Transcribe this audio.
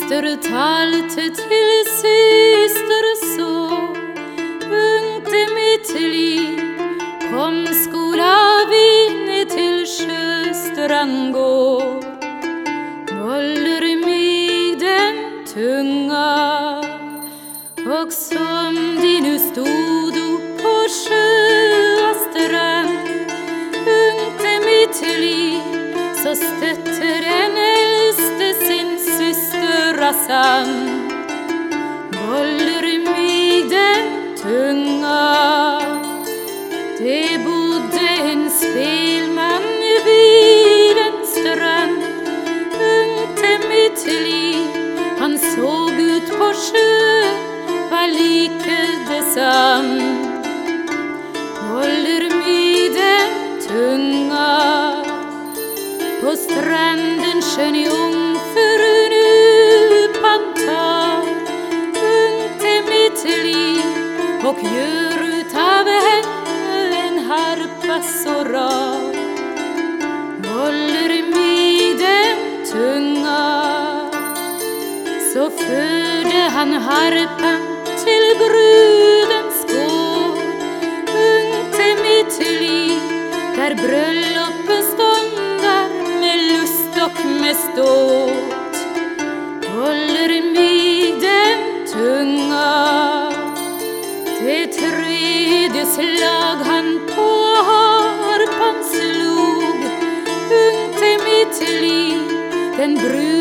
Syster talte till syster så, ungt i mitt liv kom skola vi till sjöstrand gå. Håller mig den tunga, och som de nu stod på sjöstrand, ungt i mitt liv, så stötte den äldste sin syster Rassan. Håller mig den tunga. Det bodde en spelman vid en strand, ungt i mitt liv, han såg ut på sjö, var lika dessam. Håller mig den tunga. På stranden skön jungfrun pantar, ungt i mitt liv, och gör utav henne en harpa så rar. Håller mig den tunga. Så förde han harpan till brudens gård, ungt i mitt liv, där bröllopet ståndar med lust och med ståt. Håller mig den tunga. Det tredje slag han på harpan slog, ungt i mitt liv, den brud